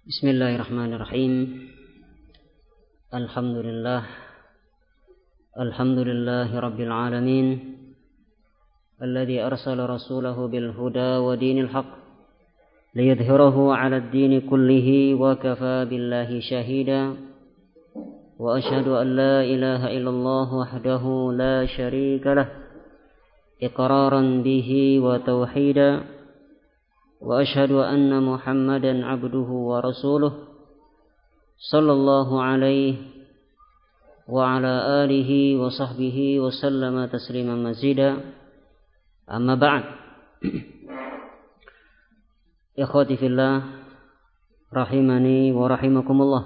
Bismillahirrahmanirrahim. Alhamdulillahi rabbil alamin. Alladhi arsala rasulahu bil huda wa dinil haq liyudhhirahu 'ala ad-din kullihi wa kafa billahi shahida. Wa asyhadu an la ilaha illallah wahdahu la syarika lah iqraran bihi wa tauhida. Wa asyhadu anna Muhammadan 'abduhu wa rasuluh sallallahu alaihi wa ala alihi wa sahbihi wa sallama tasliman mazida. Amma ba'd. Ikhwati fillah rahimani wa rahimakumullah.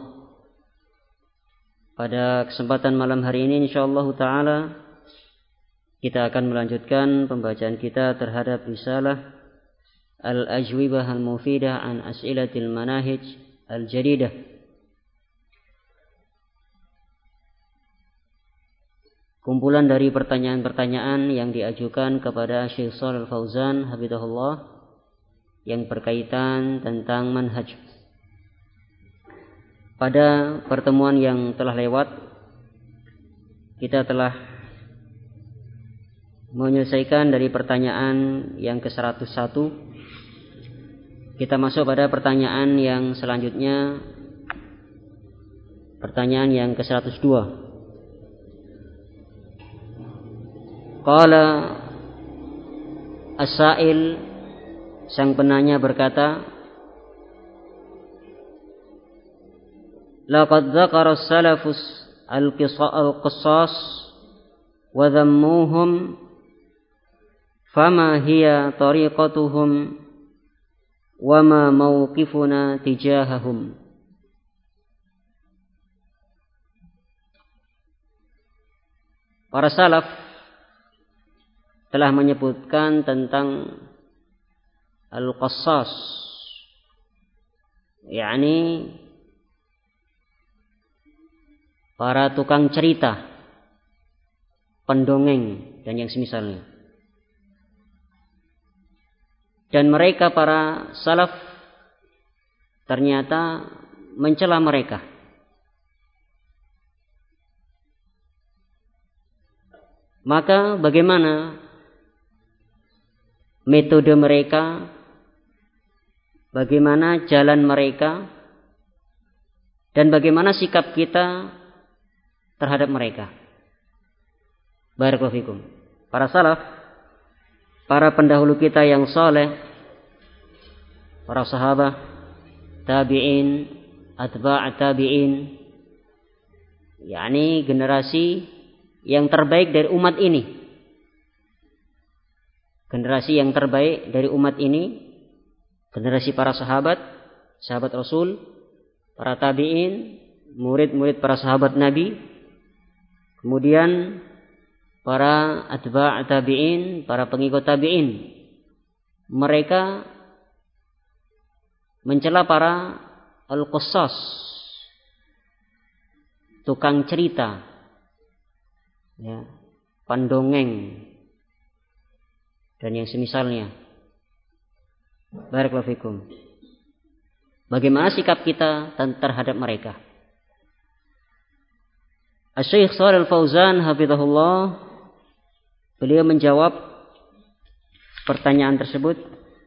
Pada kesempatan malam hari ini insyaallah taala kita akan melanjutkan pembacaan kita terhadap risalah Al-Ajwibah Al-Mufidah an As'ilatil Manahij Al-Jadidah. Kumpulan dari pertanyaan-pertanyaan yang diajukan kepada Syekh Shalih Al-Fauzan hafizahullah yang berkaitan tentang manhaj. Pada pertemuan yang telah lewat kita telah menyelesaikan dari pertanyaan yang ke-101. Kita masuk pada pertanyaan yang selanjutnya, pertanyaan yang ke-102. Qala as-sa'il, sang penanya berkata, laqad dzakara as-salafus al-qissas wa dhammuhum fama hiya tariqatuhum wa ma mawqifuna tijahahum. Para salaf telah menyebutkan tentang al-qassas, yakni para tukang cerita, pendongeng dan yang semisalnya. Dan mereka para salaf ternyata mencela mereka. Maka bagaimana metode mereka, bagaimana jalan mereka, dan bagaimana sikap kita terhadap mereka? Barakallahu fikum. Para salaf, para pendahulu kita yang saleh, para sahabat, tabi'in, atba' tabi'in, yakni generasi yang terbaik dari umat ini. Generasi yang terbaik dari umat ini, generasi para sahabat, sahabat Rasul, para tabi'in, murid-murid para sahabat Nabi, kemudian para atba' tabi'in, para pengikut tabi'in. Mereka mencela para al-qassas, tukang cerita, ya, pendongeng dan yang semisalnya. Barakallahu fikum. Bagaimana sikap kita terhadap mereka? Syekh Shalih Al-Fauzan hafizahullah, beliau menjawab pertanyaan tersebut.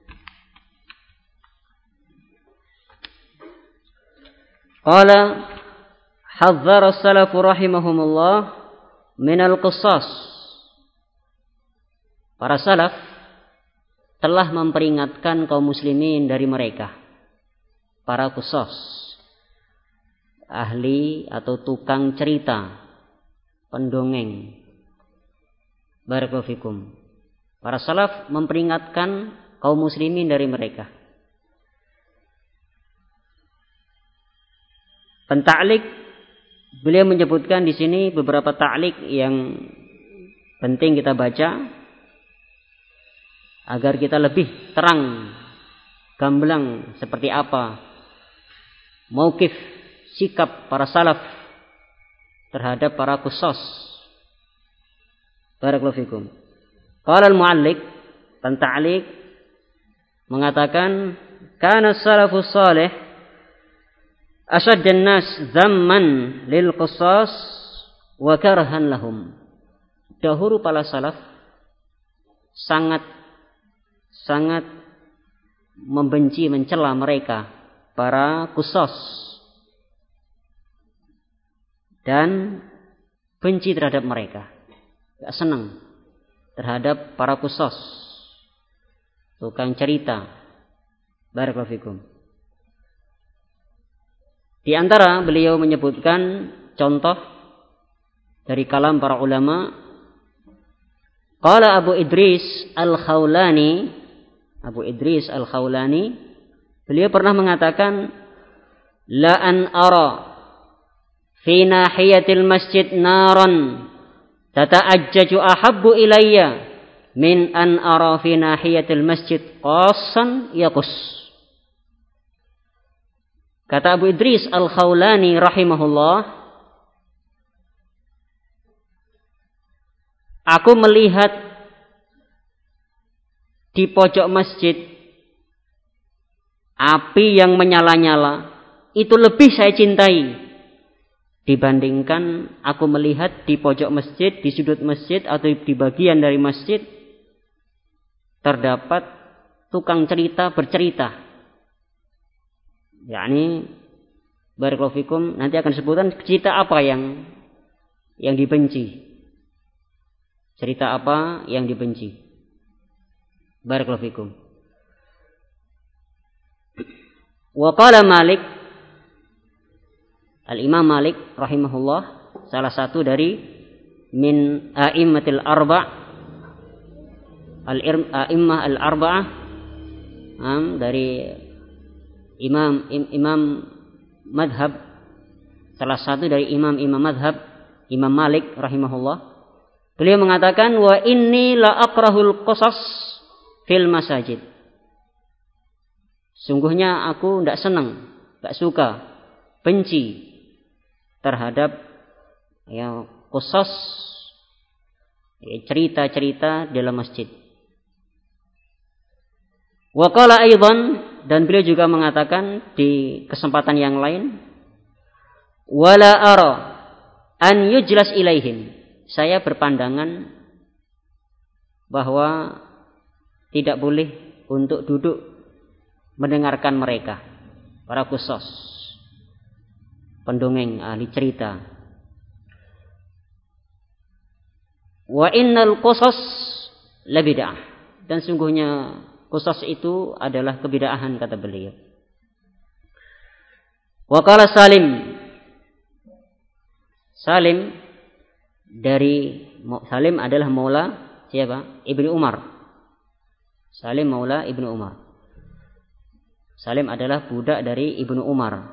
Qala hadzara as-salafu rahimahumullah min al-qissas. Para salaf telah memperingatkan kaum muslimin dari mereka, para qissas, ahli atau tukang cerita, pendongeng. Barakallahu fikum. Para salaf memperingatkan kaum muslimin dari mereka. Penta'liq, beliau menyebutkan di sini beberapa ta'liq yang penting kita baca agar kita lebih terang, gamblang seperti apa mauqif, sikap para salaf terhadap para qissas. Barakallahu fikum. Qala al-mu'alliq, penta'liq mengatakan kana salafus salih asyaddan nas zamman lil qisas wa karhan lahum. Dahulu para salaf sangat membenci, mencela mereka para qisas dan benci terhadap mereka. Enggak senang terhadap para qisas, tukang cerita. Barakallahu fikum. Di antara beliau menyebutkan contoh dari kalam para ulama. Qala Abu Idris Al-Khawlani, beliau pernah mengatakan, la an ara fi nahiyatil masjid naran tata'ajjaju ahabbu ilayya min an ara fi nahiyatil masjid qassan yaqus. Kata Abu Idris Al-Khawlani rahimahullah, aku melihat di pojok masjid api yang menyala-nyala, itu lebih saya cintai dibandingkan aku melihat di pojok masjid, di sudut masjid atau di bagian dari masjid terdapat tukang cerita bercerita. Yakni barakallahu fikum, nanti akan disebutkan cerita apa yang dibenci. Cerita apa yang dibenci. Barakallahu fikum. Wa qala Malik, Al-Imam Malik rahimahullah, salah satu dari min a'immatil arba', al-a'immah al-arba'ah, dari imam madhab, salah satu dari imam madhab, Imam Malik rahimahullah. Beliau mengatakan, wa inni la akrahul qasas fil masajid. Sungguhnya aku tidak senang, tidak suka, benci terhadap qasas, cerita-cerita dalam masjid. Wa qala aidan, dan beliau juga mengatakan di kesempatan yang lain, wala ara an yujlas ilaihim. Saya berpandangan bahwa tidak boleh untuk duduk mendengarkan mereka, para qisas, pendongeng, ahli cerita. Wa innal qisas la bid'ah, dan sungguhnya qisas itu adalah kebid'ahan, kata beliau. Wa qala Salim adalah maula siapa? Ibnu Umar. Salim maula Ibnu Umar. Salim adalah budak dari Ibnu Umar.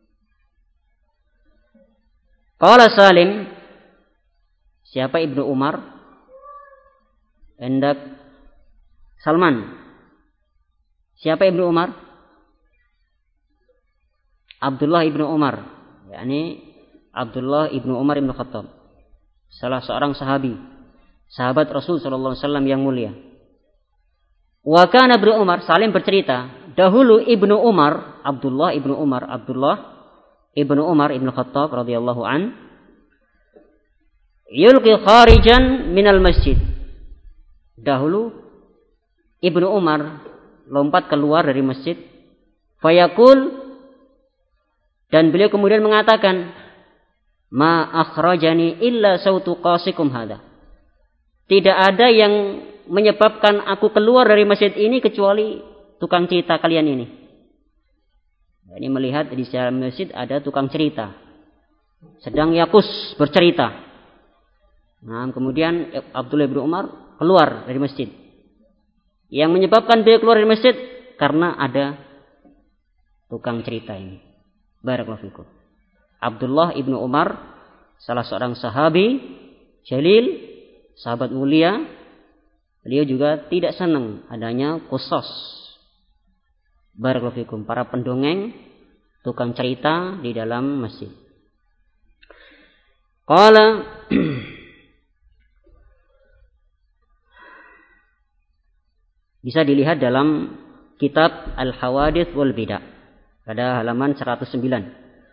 Qala Salim, siapa Ibnu Umar? Hendak Salman. Siapa Ibnu Umar? Abdullah Ibnu Umar, yakni Abdullah Ibnu Umar Ibnu Khattab, salah seorang sahabat Rasul sallallahu alaihi wasallam yang mulia. Wa kana Ibnu Umar, Salim bercerita, dahulu Ibnu Umar, Abdullah Ibnu Umar Ibnu Khattab radhiyallahu an, yulqi kharijan minal masjid. Dahulu Ibnu Umar lompat keluar dari masjid, fayaqul, dan beliau kemudian mengatakan, ma akhrajani illa sautu qasikum hadha. Tidak ada yang menyebabkan aku keluar dari masjid ini kecuali tukang cerita kalian ini. Ini melihat di dalam masjid ada tukang cerita sedang yakus bercerita. Nah, kemudian Abdullah bin Umar keluar dari masjid. Yang menyebabkan dia keluar dari masjid karena ada tukang cerita ini. Barakallahu fikum. Abdullah ibnu Umar, salah seorang sahabi jalil, sahabat mulia, beliau juga tidak senang adanya qisas. Barakallahu fikum, para pendongeng, tukang cerita di dalam masjid. Qala bisa dilihat dalam kitab Al-Hawadits wal Bidah pada halaman 109.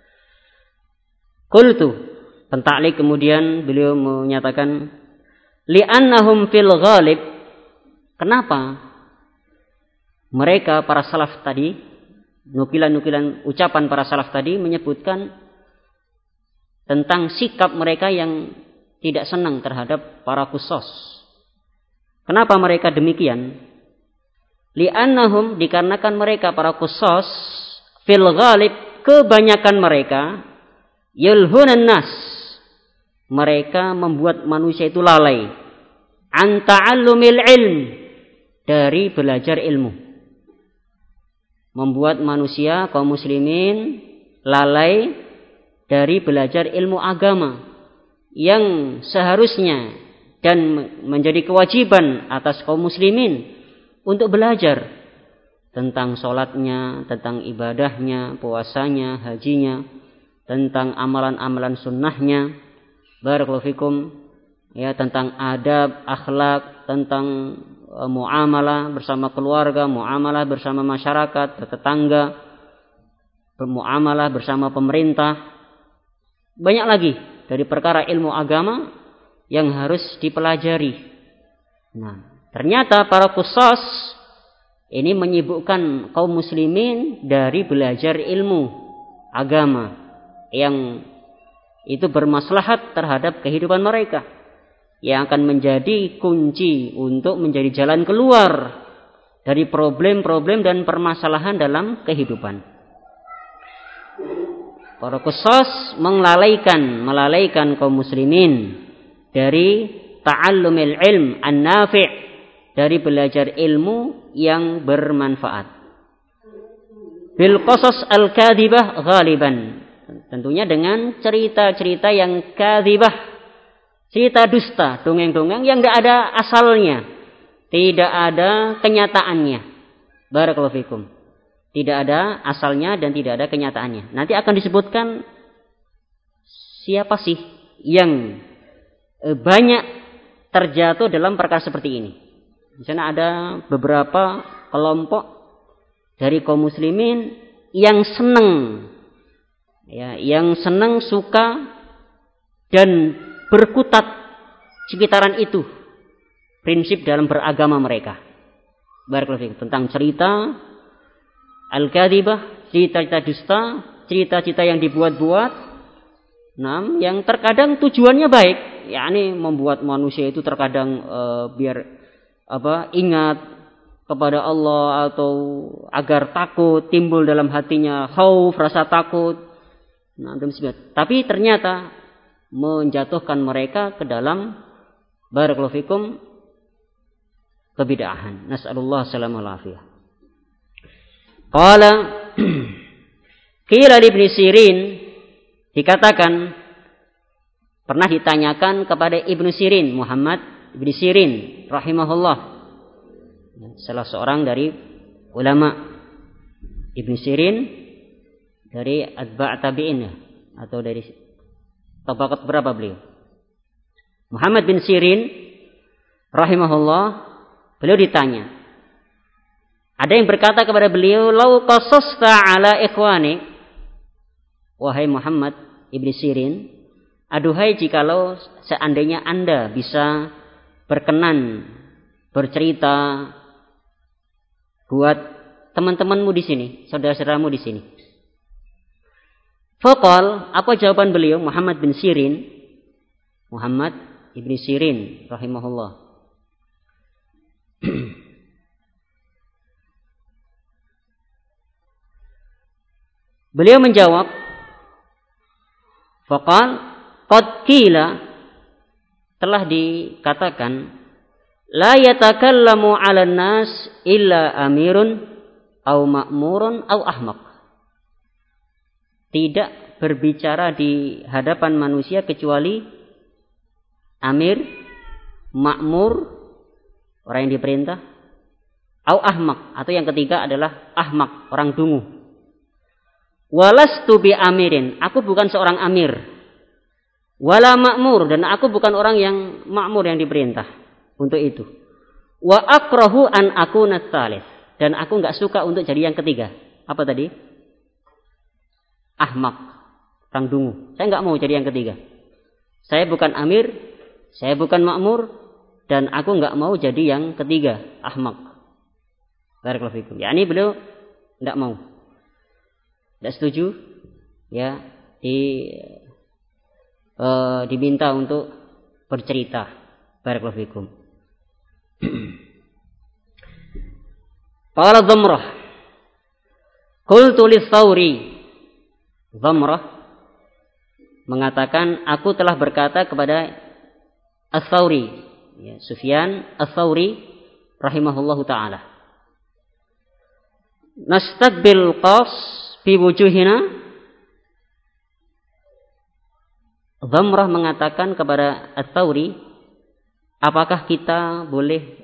Qultu, pentaklik kemudian beliau menyatakan, li'annahum fil ghalib, kenapa mereka para salaf tadi, nukilan-nukilan ucapan para salaf tadi menyebutkan tentang sikap mereka yang tidak senang terhadap para qusas. Kenapa mereka demikian? Li'annahum, dikarenakan mereka para qusas fil ghalib, kebanyakan mereka yulhunan nas, mereka membuat manusia itu lalai an ta'allumil ilm, dari belajar ilmu. Membuat manusia kaum muslimin lalai dari belajar ilmu agama yang seharusnya dan menjadi kewajiban atas kaum muslimin untuk belajar tentang sholatnya, tentang ibadahnya, puasanya, hajinya, tentang amalan-amalan sunnahnya, barakallahu fikum, ya, tentang adab, akhlak, tentang muamalah bersama keluarga, muamalah bersama masyarakat, tetangga, bermuamalah bersama pemerintah. Banyak lagi dari perkara ilmu agama yang harus dipelajari. Nah, ternyata para qusas ini menyibukkan kaum muslimin dari belajar ilmu agama yang itu bermaslahat terhadap kehidupan mereka, yang akan menjadi kunci untuk menjadi jalan keluar dari problem-problem dan permasalahan dalam kehidupan. Para qusas melalaikan kaum muslimin dari ta'allumil ilm an-nafi', dari belajar ilmu yang bermanfaat. Bil qasas al-kadhibah ghaliban, tentunya dengan cerita-cerita yang kadzibah, cerita dusta, dongeng-dongeng yang tidak ada asalnya, tidak ada kenyataannya. Barakallahu fikum. Tidak ada asalnya dan tidak ada kenyataannya. Nanti akan disebutkan siapa sih yang banyak terjatuh dalam perkara seperti ini. Di sana ada beberapa kelompok dari kaum muslimin yang senang, ya, yang senang, suka dan berkutat sekitaran itu prinsip dalam beragama mereka. Barakallahu fikum. Tentang cerita al-kadhibah, cerita-cerita dusta, cerita-cerita yang dibuat-buat, yang terkadang tujuannya baik, yakni membuat manusia itu terkadang biar ingat kepada Allah, atau agar takut, timbul dalam hatinya khauf, rasa takut. Tapi ternyata menjatuhkan mereka ke dalam, barakallahu fikum, kebid'ahan. Nas'alullah salamul afiyah. Qala qila li Ibn Sirin, dikatakan pernah ditanyakan kepada Ibnu Sirin, Muhammad Ibn Sirin rahimahullah, salah seorang dari ulama. Ibn Sirin dari atba' tabi'in, atau dari tabaqat berapa beliau? Muhammad bin Sirin rahimahullah, beliau ditanya. Ada yang berkata kepada beliau, "Lau qasasta ala ikhwani," wahai Muhammad Ibn Sirin, aduhai jikalau seandainya Anda bisa berkenan bercerita buat teman-temanmu di sini, saudara-saudaramu di sini. Faqal, apa jawaban beliau, Muhammad bin Sirin, Muhammad Ibn Sirin rahimahullah? Beliau menjawab, faqal qad qila, telah dikatakan, la yatakallamu 'alan nas illa amirun au ma'murun au ahmaq. Tidak berbicara di hadapan manusia kecuali amir, makmur, orang yang diperintah, au ahmaq, atau yang ketiga adalah ahmaq, orang dungu. Walastu bi amirin, aku bukan seorang amir. Wala ma'mur, dan aku bukan orang yang makmur, yang diperintah untuk itu. Wa akrahu an akuna tsalits, dan aku enggak suka untuk jadi yang ketiga. Apa tadi? Ahmaq, orang dungu. Saya nggak mau jadi yang ketiga. Saya bukan amir, saya bukan makmur, dan aku nggak mau jadi yang ketiga, ahmak. Barakallahu fikum. Ya, ini beliau nggak mau, nggak setuju, ya, diminta untuk bercerita. Barakallahu fikum. Qala Dhamrah, qultu lis-Tsauri. Dhamrah mengatakan, aku telah berkata kepada Ats-Tsauri, ya, Sufyan Ats-Tsauri rahimahullahu taala, nastaqbil qas fi wujuhina. Dhamrah mengatakan kepada Ats-Tsauri, apakah kita boleh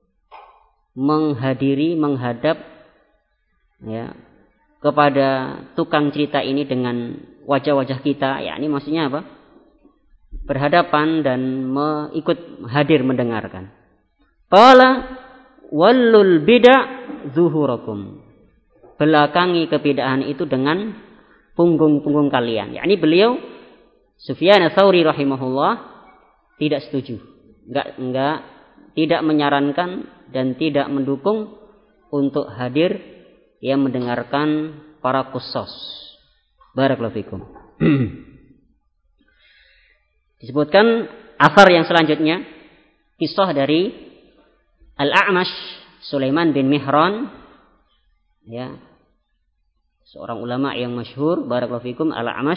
menghadap, ya, kepada tukang cerita ini dengan wajah-wajah kita? Ya, ini maksudnya apa? Berhadapan dan ikut hadir mendengarkan. Qala wallul bid'a zuhurakum. Belakangi kebid'ahan itu dengan punggung-punggung kalian. Ya, ini beliau Sufyan Ats-Tsauri rahimahullah tidak setuju. Enggak tidak menyarankan dan tidak mendukung untuk hadir yang mendengarkan para qusas. Barakallahu fikum. Disebutkan asar yang selanjutnya, kisah dari Al-A'mash Sulaiman bin Mihran, ya, seorang ulama yang masyhur. Barakallahu fikum. Al-A'mash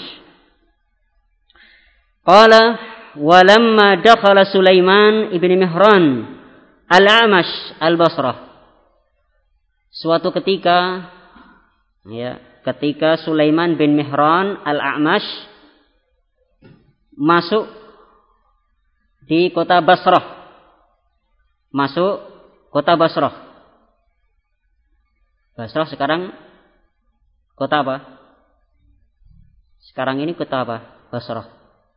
qala walamma dakhala Sulaiman ibn Mihran Al-A'mash Al-Basrah. Suatu ketika, ya, ketika Sulaiman bin Mihran Al-A'mash masuk di kota Basrah. Masuk kota Basrah. Basrah sekarang kota apa? Sekarang ini kota apa? Basrah.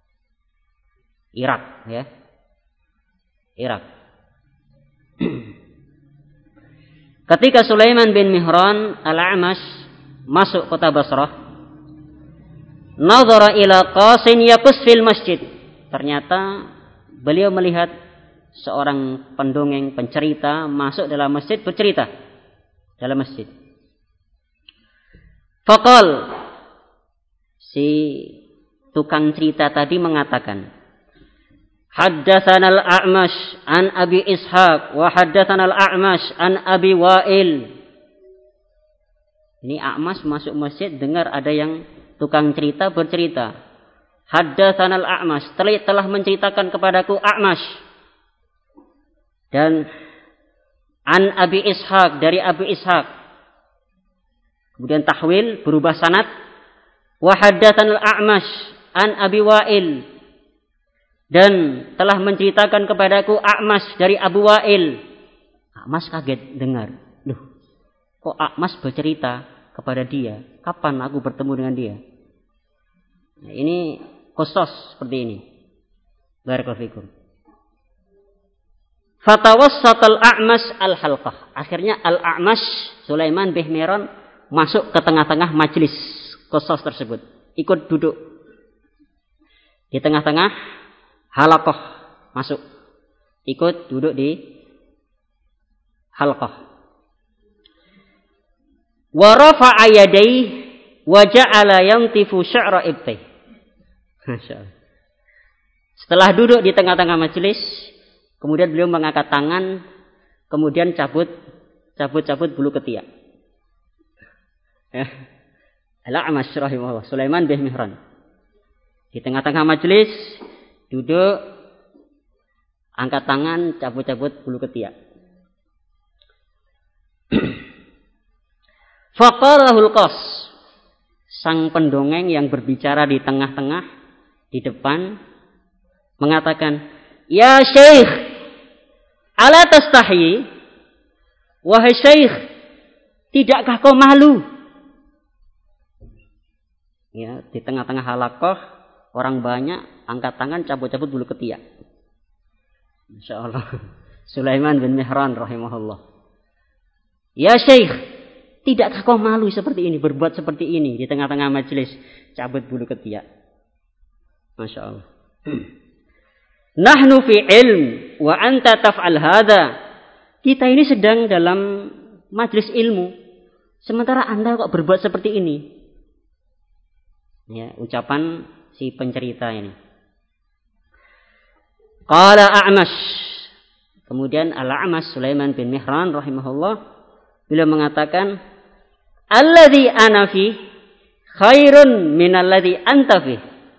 Irak, ya. Irak. Ketika Sulaiman bin Mihran Al-A'mash masuk kota Basrah, nazara ila qasin yaqus fil masjid. Ternyata beliau melihat seorang pendongeng, pencerita masuk dalam masjid, bercerita dalam masjid. Faqal, si tukang cerita tadi mengatakan, haddatsana al-A'mash an Abi Ishaq wa haddatsana al-A'mash an Abi Wa'il. Ini A'mash masuk masjid, dengar ada yang tukang cerita bercerita. Haddatsana al-A'mash, telah menceritakan kepadaku A'mash. Dan an Abi Ishaq, dari Abi Ishaq. Kemudian tahwil, berubah sanad. Wa haddatsana al-A'mash an Abi Wa'il. Dan telah menceritakan kepadaku A'mash dari Abu Wa'il. A'mash kaget dengar. Loh, kok A'mash bercerita kepada dia? Kapan aku bertemu dengan dia? Nah, ini qusas seperti ini. Barakallahu fikum. Fatawassat al-A'mash al-halqah. Akhirnya al-A'mash Sulaiman bin Mihran masuk ke tengah-tengah majelis qusas tersebut. Ikut duduk di tengah-tengah halaqah, masuk, ikut duduk di halqah. Wa rafa'a yadayhi wa ja'ala yantifu sya'ra ibtih. Masyaallah. Setelah duduk di tengah-tengah majelis, kemudian beliau mengangkat tangan, kemudian cabut bulu ketiak. Ya. Al-A'mash rahimahullah, Sulaiman bin Mihran. Di tengah-tengah majelis duduk, angkat tangan, cabut bulu ketiak. Faqalahul qas, sang pendongeng yang berbicara di tengah-tengah, di depan, mengatakan, ya Syekh, ala tastahi? Wahai Syekh, tidakkah kau malu? Ya, di tengah-tengah halaqah, orang banyak, angkat tangan, cabut bulu ketiak. Masya Allah. Sulaiman bin Mihran rahimahullah. Ya Syekh, Tidakkah kau malu seperti ini, berbuat seperti ini di tengah-tengah majelis, cabut bulu ketiak? Masya Allah. Nahnu fi ilm wa anta taf'al hadha. Kita ini sedang dalam majelis ilmu, sementara Anda kok berbuat seperti ini. Ya, ucapan si pencerita ini. Qala A'mash. Kemudian Al-A'mash Sulaiman bin Mihran rahimahullah, beliau mengatakan, alladzi ana fi khairun min alladzi anta fi.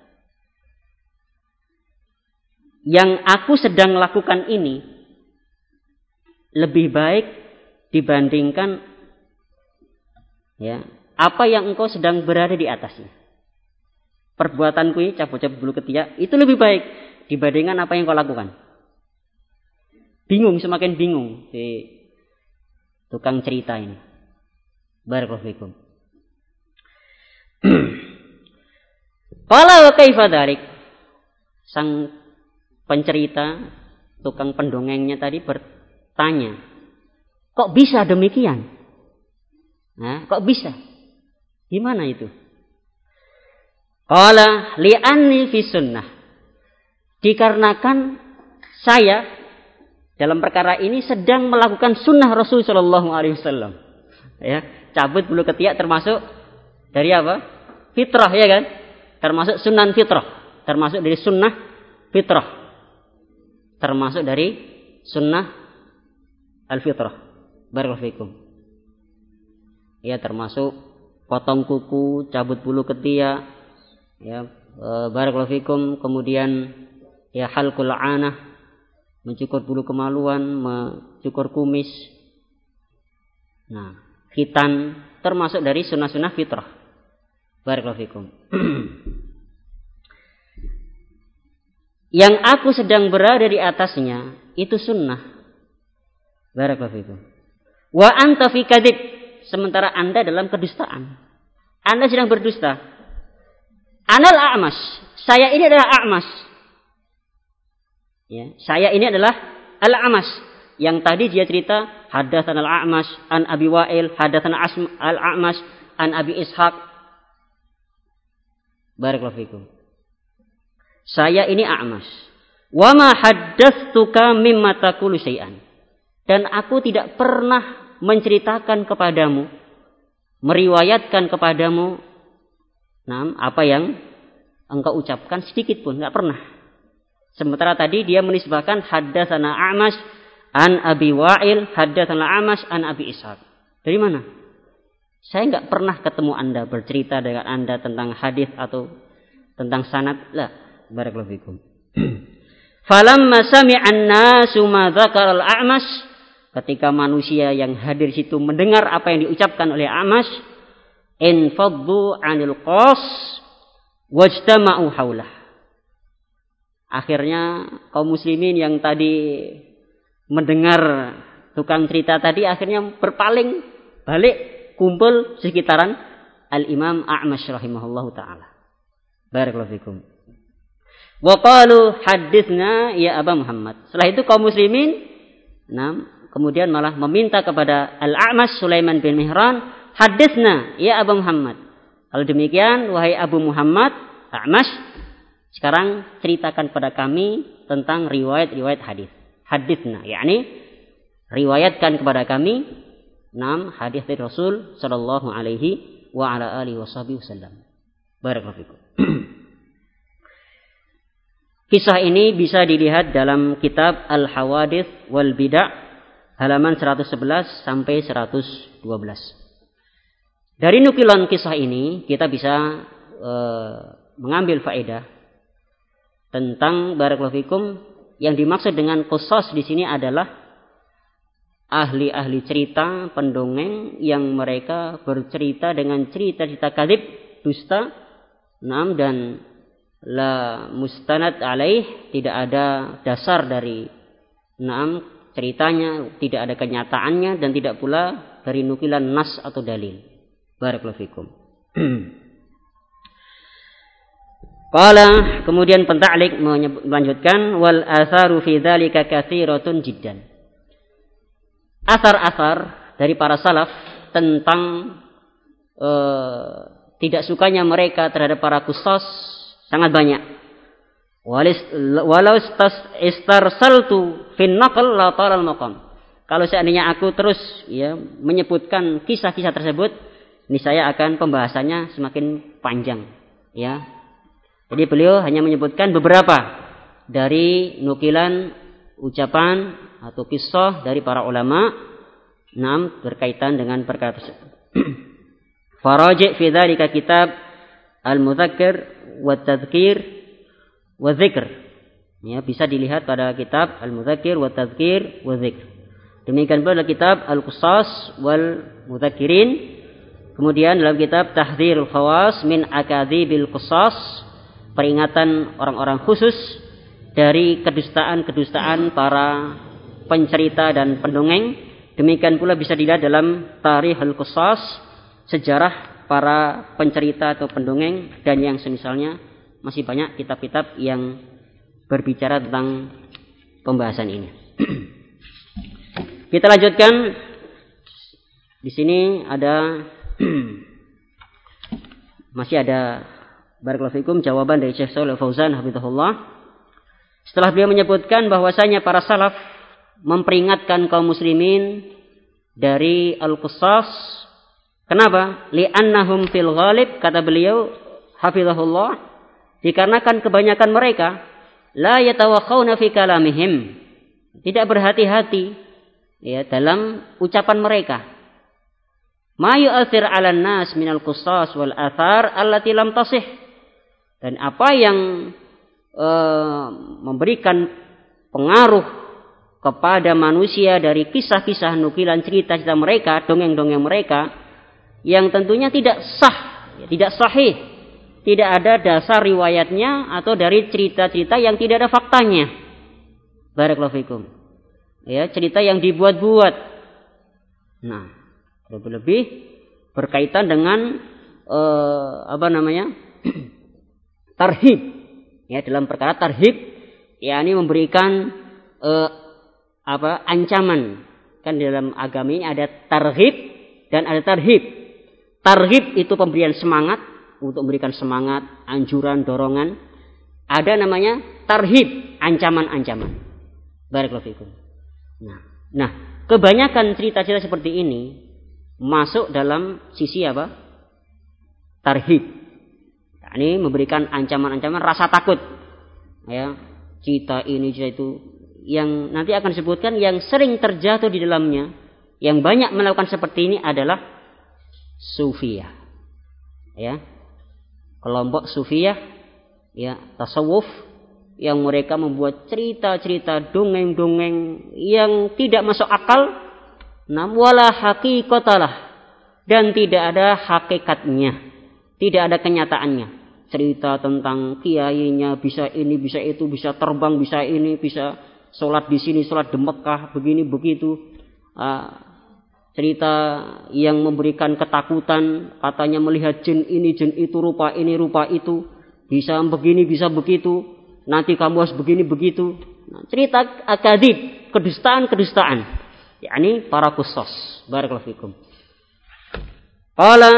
Yang aku sedang lakukan ini lebih baik dibandingkan ya, apa yang engkau sedang berada di atasnya. Perbuatanku ini cabut-cabut bulu ketiak itu lebih baik dibandingkan apa yang kau lakukan. Bingung, semakin bingung si tukang cerita ini. Barakallahu fikum. Qala wa kaifa dzalik? Sang pencerita, tukang pendongengnya tadi bertanya, kok bisa demikian? Nah, kok bisa? Gimana itu? Qala li'anni fi sunnah. Dikarenakan saya dalam perkara ini sedang melakukan sunnah Rasul sallallahu alaihi wasallam. Ya, cabut bulu ketiak termasuk dari apa? Fitrah, ya kan? Termasuk sunan fitrah, termasuk dari sunnah fitrah. Termasuk dari sunnah al-fitrah. Barakallahu fikum. Ya, termasuk potong kuku, cabut bulu ketiak, ya, barakallahu fikum, kemudian ya halqul anah, mencukur bulu kemaluan, mencukur kumis. Nah, khitan termasuk dari sunnah-sunnah fitrah. Barakallahu fikum. Yang aku sedang berada di atasnya itu sunnah. Barakallahu fikum. Wa anta fi kadzib, sementara Anda dalam kedustaan. Anda sedang berdusta. Anal a'mas, saya ini adalah a'mas. Ya, saya ini adalah al-a'mas. Yang tadi dia cerita hadatsana al-a'mas an Abi Wa'il, hadatsana al-a'mas an Abi Ishaq. Barakallahu fikum. Saya ini a'mas. Wa ma haddatsuka mimma taqulu syai'an. Dan aku tidak pernah menceritakan kepadamu, meriwayatkan kepadamu apa yang engkau ucapkan sedikit pun, enggak pernah. Sementara tadi dia menisbahkan haddatsana a'mas an Abi Wa'il, haddatsana a'mas an Abi Ishaq. Dari mana? Saya enggak pernah ketemu Anda bercerita dengan Anda tentang hadis atau tentang sanad. Lah. Barakallahu fikum. Falamma sami'an nasu ma dzakara al-a'mas, ketika manusia yang hadir situ mendengar apa yang diucapkan oleh A'mas, infaddu 'anil qas wajtama'u haulah. Akhirnya kaum muslimin yang tadi mendengar tukang cerita tadi akhirnya berpaling balik, kumpul sekitaran Al-Imam A'mas rahimahullahu taala. Barakallahu fikum. Wa qalu haditsna ya Aba Muhammad. Setelah itu kaum muslimin kemudian malah meminta kepada Al-A'mas Sulaiman bin Mihran, haditsna ya Aba Muhammad. Kalau demikian wahai Abu Muhammad A'mas, sekarang ceritakan pada kami tentang riwayat-riwayat hadis. Haditsna, yakni riwayatkan kepada kami 6 hadis dari Rasul sallallahu alaihi wa ala alihi wasallam. Barakallahu fikum. Kisah ini bisa dilihat dalam kitab Al-Hawadits wal Bid'ah halaman 111 sampai 112. Dari nukilan kisah ini kita bisa mengambil faedah tentang barakallahu fikum, yang dimaksud dengan qisas di sini adalah ahli-ahli cerita, pendongeng yang mereka bercerita dengan cerita-cerita kadzib, dusta, dan la mustanad alaih, tidak ada dasar dari ceritanya, tidak ada kenyataannya, dan tidak pula dari nukilan nas atau dalil. Barakallahu fikum. Qala, kemudian penta'liq melanjutkan, wal atharu fi dzalika katsiratun jiddan. Asar-asar dari para salaf tentang tidak sukanya mereka terhadap para qusas sangat banyak. Walau istarsaltu fin naql la talal maqam. Kalau seandainya aku terus menyebutkan kisah-kisah tersebut, niscaya akan pembahasannya semakin panjang, ya. Jadi beliau hanya menyebutkan beberapa dari nukilan ucapan atau kisah dari para ulama berkaitan dengan perkara tersebut. Faraji' fi dzalika kitab Al-Mudzakkir wa Tadzkir wa Dzikr. Ya, bisa dilihat pada kitab Al-Mudzakkir wa Tadzkir wa Dzikr. Demikian pula kitab Al-Qusas wal Mudzakirin. Kemudian dalam kitab Tahdzirul Khawas min Akadzibil Qusas, peringatan orang-orang khusus dari kedustaan-kedustaan para pencerita dan pendongeng. Demikian pula bisa dilihat dalam Tarikhul Qusas, sejarah para pencerita atau pendongeng dan yang semisalnya. Masih banyak kitab-kitab yang berbicara tentang pembahasan ini. Kita lanjutkan. Di sini ada masih ada barakallahu fikum jawaban dari Syekh Shalih Fauzan hafizahullah. Setelah beliau menyebutkan bahwasanya para salaf memperingatkan kaum muslimin dari al-qisas. Kenapa? Li'annahum fil ghalib, kata beliau hafizahullah, dikarenakan kebanyakan mereka la yatawakhawna fi kalamihim, tidak berhati-hati dalam ucapan mereka. Ma yu'athir 'alan nas minal qisas wal athar allati lam tasih. Dan apa yang memberikan pengaruh kepada manusia dari kisah-kisah nukilan cerita-cerita mereka, dongeng-dongeng mereka yang tentunya tidak sah, tidak sahih, tidak ada dasar riwayatnya atau dari cerita-cerita yang tidak ada faktanya. Barakallahu fikum. Ya, cerita yang dibuat-buat. Nah, lebih-lebih berkaitan dengan tarhib. Ya, dalam perkara tarhib, yakni memberikan ancaman. Kan di dalam agama ini ada tarhib dan ada tarhib. Tarhib itu pemberian semangat, untuk memberikan semangat, anjuran, dorongan. Ada namanya tarhib, ancaman-ancaman. Barakallahu fikum. Nah, kebanyakan cerita-cerita seperti ini masuk dalam sisi apa? Tarhib. Ini memberikan ancaman-ancaman, rasa takut. Ya, cerita ini, cerita itu, yang nanti akan disebutkan yang sering terjatuh di dalamnya, yang banyak melakukan seperti ini adalah Sufiyah, ya, kelompok Sufiyah, ya, tasawuf, yang mereka membuat cerita-cerita dongeng-dongeng yang tidak masuk akal, wala haqiqatalah, dan tidak ada hakikatnya, tidak ada kenyataannya. Cerita tentang kiainya bisa ini, bisa itu, bisa terbang, bisa ini, bisa sholat di sini, sholat di Mekah, begini begitu. Cerita yang memberikan ketakutan, katanya melihat jin ini, jin itu, rupa ini, rupa itu, bisa begini, bisa begitu, nanti kamu harus begini, begitu. Cerita akadzib, kedustaan-kedustaan. Yakni para qusas. Barakallahu fikum. Qala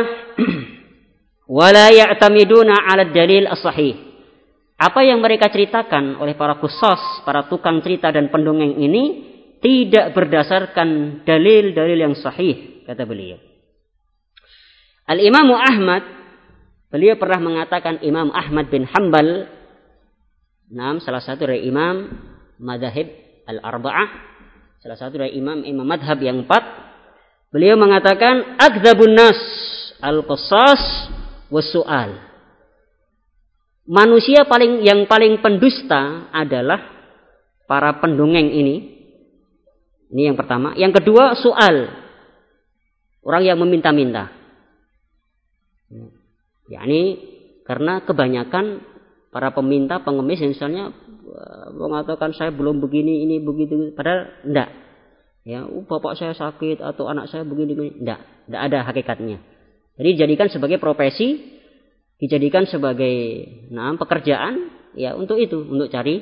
wala ya'tamiduna 'ala dalil as-sahih. Apa yang mereka ceritakan oleh para qusas, para tukang cerita dan pendongeng ini tidak berdasarkan dalil-dalil yang sahih, kata beliau. Al-Imam Ahmad, beliau pernah mengatakan, Imam Ahmad bin Hanbal, salah satu dari imam madhab al-arba'ah, salah satu dari imam madhab yang 4, beliau mengatakan, akdzabun nas al-qisas was-su'al. Manusia yang paling pendusta adalah para pendongeng ini. Ini yang pertama. Yang kedua, soal. Orang yang meminta-minta. Yakni karena kebanyakan para peminta, pengemis misalnya mengatakan saya belum begini, ini begitu, padahal enggak. Ya, bapak saya sakit atau anak saya begini, enggak ada hakikatnya. Jadi dijadikan sebagai profesi, dijadikan sebagai pekerjaan, ya untuk itu, untuk cari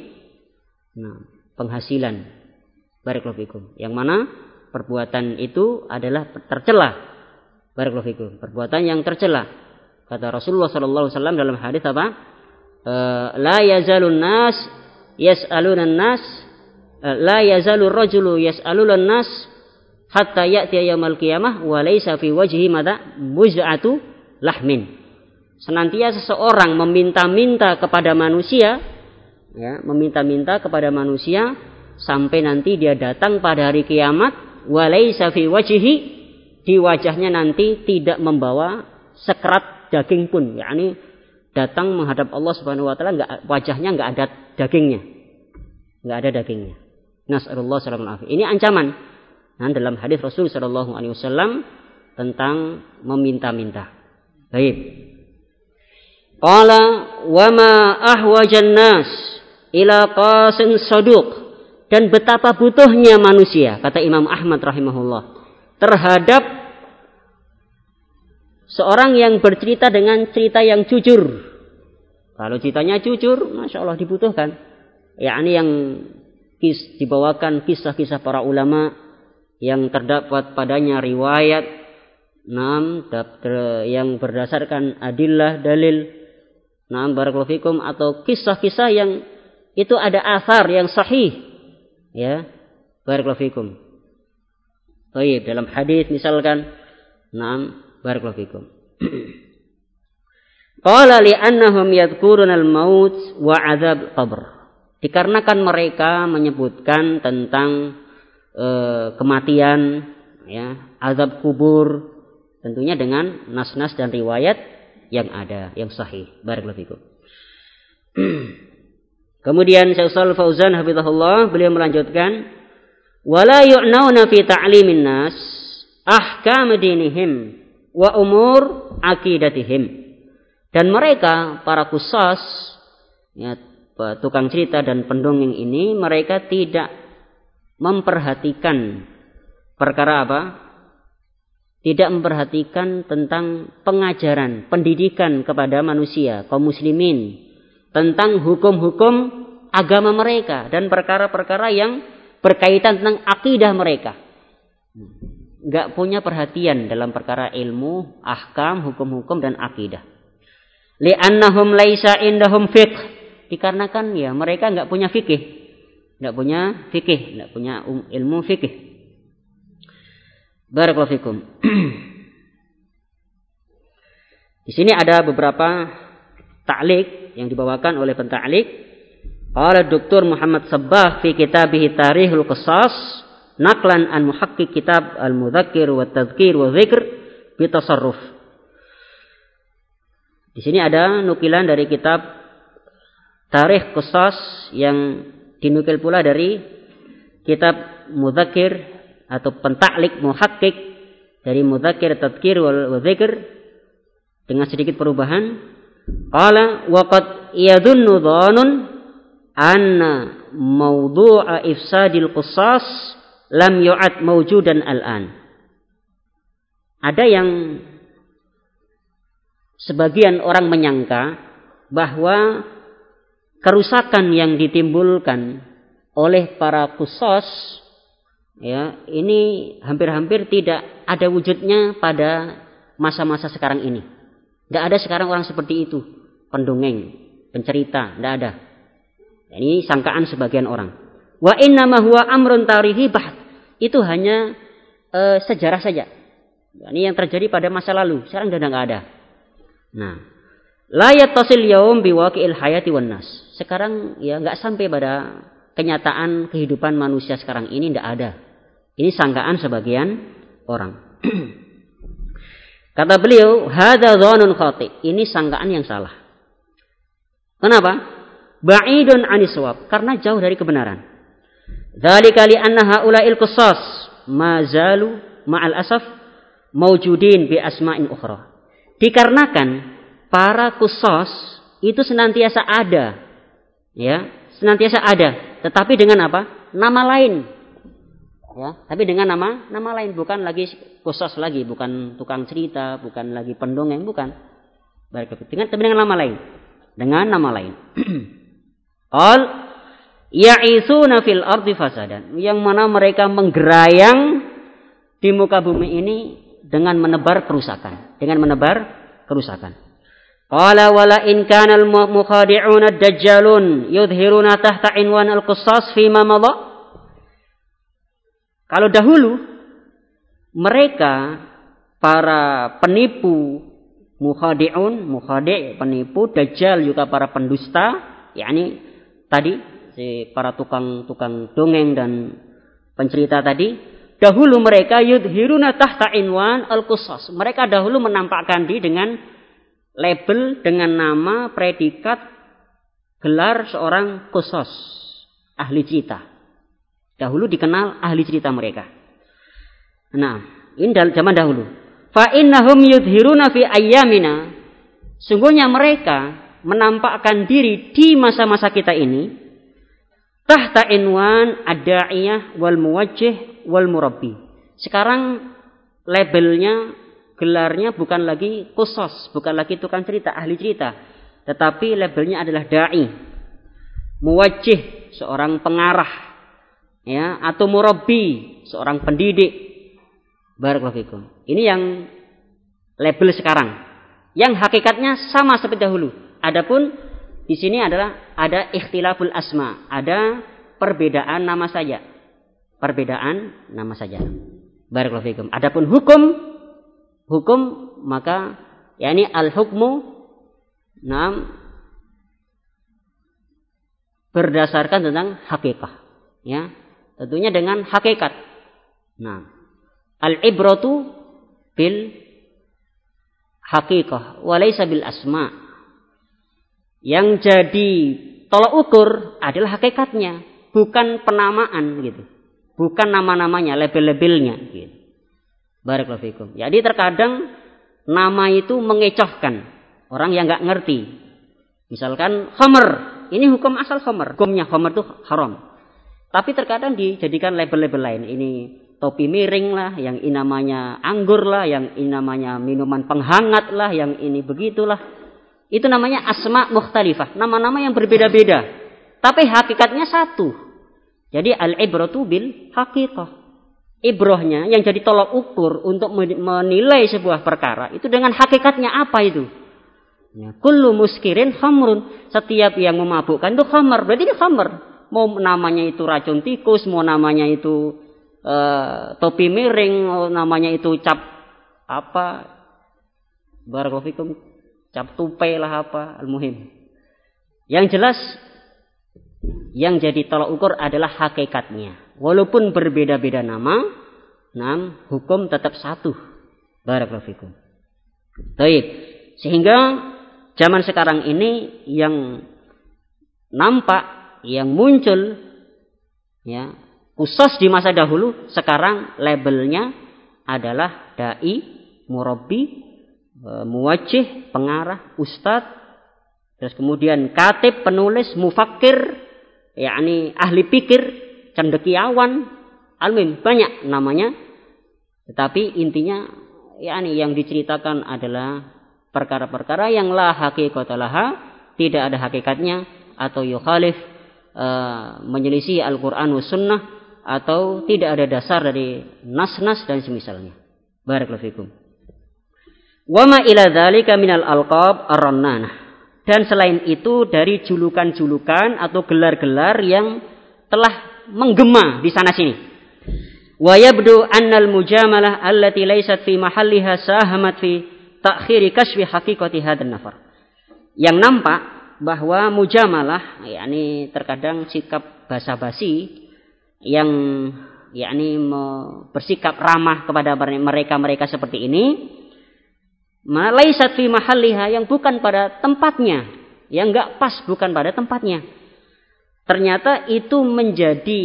penghasilan. Barakallahu fikum. Yang mana perbuatan itu adalah tercela Barakallahu fikum. Perbuatan yang tercela. Kata Rasulullah sallallahu alaihi wasallam dalam hadis apa? La yazalun nas yas'alunan nas la yazalur rajulu yas'alun nas hatta ya'ti yaumil qiyamah wa laysa fi wajhi madza muz'atu lahmin. Senantiasa seseorang meminta-minta kepada manusia, ya, meminta-minta kepada manusia sampai nanti dia datang pada hari kiamat, wa laysa fi wajhihi, di wajahnya nanti tidak membawa sekerat daging pun, yakni datang menghadap Allah Subhanahu wa taala wajahnya enggak ada dagingnya. Enggak ada dagingnya. Nas'alullah sallallahu alaihi. Ini ancaman. Nah, dalam hadis Rasul sallallahu alaihi wasallam tentang meminta-minta. Baik. Qala wa ma ahwajan nas ila qasin saduq, dan betapa butuhnya manusia, kata Imam Ahmad rahimahullah, terhadap seorang yang bercerita dengan cerita yang jujur. Kalau ceritanya jujur, masya Allah dibutuhkan. Yakni yang dibawakan kisah-kisah para ulama yang terdapat padanya riwayat yang berdasarkan adillah dalil. Barakallahu fikum, atau kisah-kisah yang itu ada asar yang sahih, ya, barakallahu fikum. Baik, dalam hadis misalkan, barakallahu fikum. Qala li'annahum yadhkuruna al-maut wa 'adzab qabr. Dikarenakan mereka menyebutkan tentang kematian, ya, azab kubur, tentunya dengan nas-nas dan riwayat yang ada, yang sahih. Barakallahu fikum. Kemudian Syekh Shalih Fauzan hafizahullah, beliau melanjutkan, wala yu'nauna fi ta'limin nas ahkam dinihim wa umur aqidatihim. Dan mereka para qusas, ya, tukang cerita dan pendongeng ini, mereka tidak memperhatikan perkara apa? Tidak memperhatikan tentang pengajaran, pendidikan kepada manusia, kaum muslimin, tentang hukum-hukum agama mereka dan perkara-perkara yang berkaitan tentang akidah mereka. Enggak punya perhatian dalam perkara ilmu, ahkam, hukum-hukum dan akidah. Li'annahum laisa indahum fiqh. Dikarenakan ya mereka enggak punya fikih. Enggak punya ilmu fikih. Barakallahu fikum. Di sini ada beberapa ta'liq yang dibawakan oleh penta'liq. Qala Dr. Muhammad Sabbah fi kitabih Tarikhul Qisas naqlan an muhaqqiq kitab Al-Mudzakkir wa Tadhkir wa Dzikr bi Tasarruf. Di sini ada nukilan dari kitab Tarikh Qisas yang dinukil pula dari kitab Mudzakkir atau pentaklik muhakkik dari Mudzakkir, Tadhkir wa Dzikr dengan sedikit perubahan. Qala wa qad yadhunnu dhanun anna mawdu'a ifsadil qissas lam yu'ad mawjudan al-an. Ada yang sebagian orang menyangka bahwa kerusakan yang ditimbulkan oleh para qissas, ya, ini hampir-hampir tidak ada wujudnya pada masa-masa sekarang ini. Tidak ada sekarang orang seperti itu, pendongeng, pencerita, tidak ada. Ini sangkaan sebagian orang. Wa innama huwa amrun tarihi bahd. Itu hanya sejarah saja. Ini yang terjadi pada masa lalu. Sekarang sudah tidak ada. Nah, la yattasil yaum biwaqi'il hayati wan nas. Sekarang ya enggak sampai pada kenyataan kehidupan manusia sekarang ini, tidak ada. Ini sangkaan sebagian orang. Kata beliau, hadza dzanun khati'. Ini sangkaan yang salah. Kenapa? Ba'idun 'anis shawab, karena jauh dari kebenaran. Dzalika li anna haula'il qissas ma zalu ma'al asaf maujudin bi asma'in ukhra. Dikarenakan para qissas itu senantiasa ada, ya, senantiasa ada, tetapi dengan apa? Nama lain. Ya, tapi dengan nama lain, bukan lagi qissas lagi, bukan tukang cerita, bukan lagi pendongeng, bukan. Dengan nama lain. Dengan nama lain. Qal ya'isuna fil ardi fasadan, yang mana mereka menggerayang di muka bumi ini dengan menebar kerusakan, Qala wala in kana al-mukhadi'una ad-dajjalun yudhiruna tahta inwan al-qissas fi ma madha. Kalau dahulu mereka para penipu, mukhadi' penipu, dajjal juga para pendusta, yakni tadi para tukang dongeng dan pencerita tadi, dahulu mereka yudhiruna tahta inwan al-qissas. Mereka dahulu menampakkan diri dengan label, dengan nama, predikat, gelar seorang qissas, ahli cerita. Dahulu dikenal ahli cerita mereka. Nah, ini zaman dahulu. Fa innahum yudhiruna fi ayyamina. Sungguhnya mereka menampakkan diri di masa-masa kita ini tahta inwan ad-da'iyah wal muwajjih wal murabbi. Sekarang labelnya, gelarnya bukan lagi qissas, bukan lagi tukang cerita, ahli cerita, tetapi labelnya adalah da'i, muwajjih, seorang pengarah, ya, atau murabbi, seorang pendidik. Barakallahu fikum. Ini yang label sekarang. Yang hakikatnya sama seperti dahulu. Adapun di sini adalah ada ikhtilaful asma, ada perbedaan nama saja. Barakallahu fikum. Adapun hukum maka yakni al-hukmu berdasarkan tentang hakikat, ya. Tentunya dengan hakikat. Nah, al-ibratu bil haqiqah walaysa bil asma. Yang jadi tolak ukur adalah hakikatnya, bukan penamaan gitu. Bukan nama-namanya, label-labelnya gitu. Barakallahu fikum. Jadi terkadang nama itu mengecohkan orang yang enggak ngerti. Misalkan khamr, ini hukum asal khamr. Hukumnya khamr itu haram. Tapi terkadang dijadikan label-label lain. Ini topi miring lah, yang ini namanya anggur lah, yang ini namanya minuman penghangat lah, yang ini begitulah. Itu namanya asma mukhtalifah, nama-nama yang berbeda-beda, tapi hakikatnya satu. Jadi al-ibratu bil haqiqah. Ibrohnya yang jadi tolak ukur untuk menilai sebuah perkara itu dengan hakikatnya apa itu. Ya, kullu muskirin khamrun, setiap yang memabukkan itu khamr, berarti itu khamr. Mau namanya itu racun tikus, mau namanya itu topi miring, namanya itu cap apa, barakallahu fikum, cap tupai lah apa, al-muhim. Yang jelas yang jadi tolak ukur adalah hakikatnya. Walaupun berbeda-beda nama, hukum tetap satu. Barakallahu fikum. Baik. Sehingga zaman sekarang ini yang nampak, yang muncul, ya, khusus di masa dahulu, sekarang labelnya adalah dai, murabbi, muwajjih, pengarah, ustadz, terus kemudian katib, penulis, mufakkir, yakni ahli pikir, cendekiawan, almim, banyak namanya. Tetapi intinya yakni yang diceritakan adalah perkara-perkara yang la haqiqata laha, tidak ada hakikatnya, atau yukhalif, menyelisih Al-Quran wa sunnah, atau tidak ada dasar dari nas-nas dan semisalnya. Barakallahu fikum. Wa ma ila dzalika minal alqab ar-rannanah. Dan selain itu dari julukan-julukan atau gelar-gelar yang telah menggema di sana sini. Wa yabdu annal mujamalah allati laysat fi mahalliha sahamat fi ta'khiri kashfi haqiqati hadan nafar. Yang nampak bahwa mujamalah, yakni terkadang sikap basa-basi yang yakni bersikap ramah kepada mereka-mereka seperti ini, laisat fi mahalliha, yang bukan pada tempatnya, yang enggak pas, bukan pada tempatnya. Ternyata itu menjadi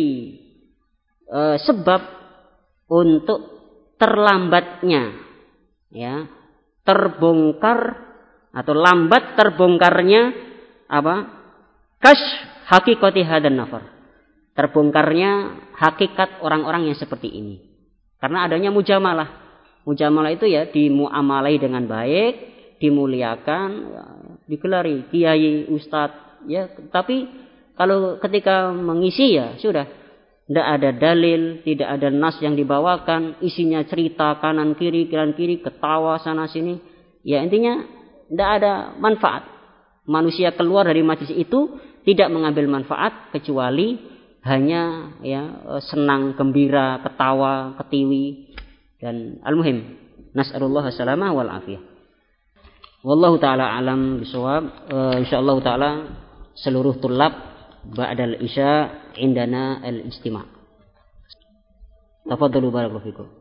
sebab untuk terlambatnya, ya, terbongkar atau lambat terbongkarnya apa? Kasyf haqiqati hadan nafar. Terbongkarnya hakikat orang-orang yang seperti ini. Karena adanya mujamalah. Mujamalah itu ya dimuamalai dengan baik, dimuliakan, digelari kiai, ustadz, ya. Tapi kalau ketika mengisi ya sudah Tidak ada dalil, tidak ada nas yang dibawakan, isinya cerita kanan kiri, ketawa sana sini. Ya intinya tidak ada manfaat. Manusia keluar dari majlis itu tidak mengambil manfaat kecuali hanya senang, gembira, ketawa, ketiwi dan al-muhim. Nas'alullah salamah wal afiyah. Wallahu taala alam bisawab. Insyaallah taala seluruh tulab ba'dal isya indana al-istima'. Tafadhalu barakallahu fikum.